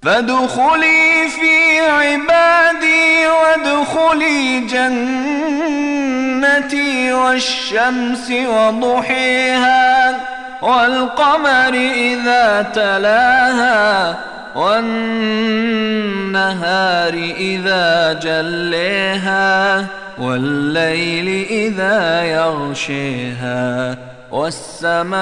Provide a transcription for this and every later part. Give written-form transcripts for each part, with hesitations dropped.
فادخلي في عبادي وادخلي جنتي. والشمس وضحيها والقمر إذا تلاها والنهار إذا جليها والليل إذا يغشيها والسماء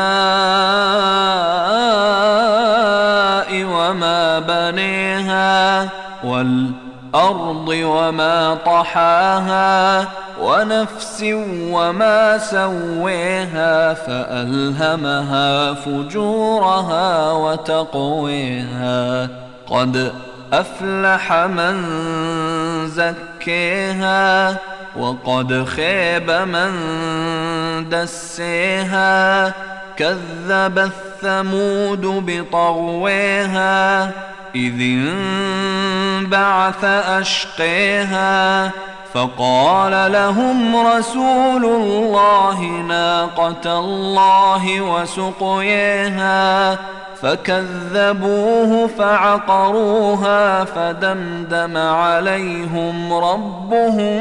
وما بنيها والأرض وما طحاها ونفس وما سويها فألهمها فجورها وتقويها. قد أفلح من زكيها وقد خيب من دسيها. كذبت ثمود بطغويها إذ انبعث أشقيها فقال لهم رسول الله ناقة الله وسقيها فكذبوه فعقروها فدمدم عليهم ربهم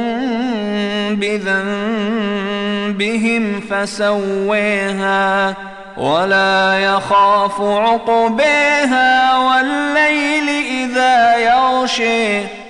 بذنبهم فسويها ولا يخاف عقبيها والليل إذا يغشي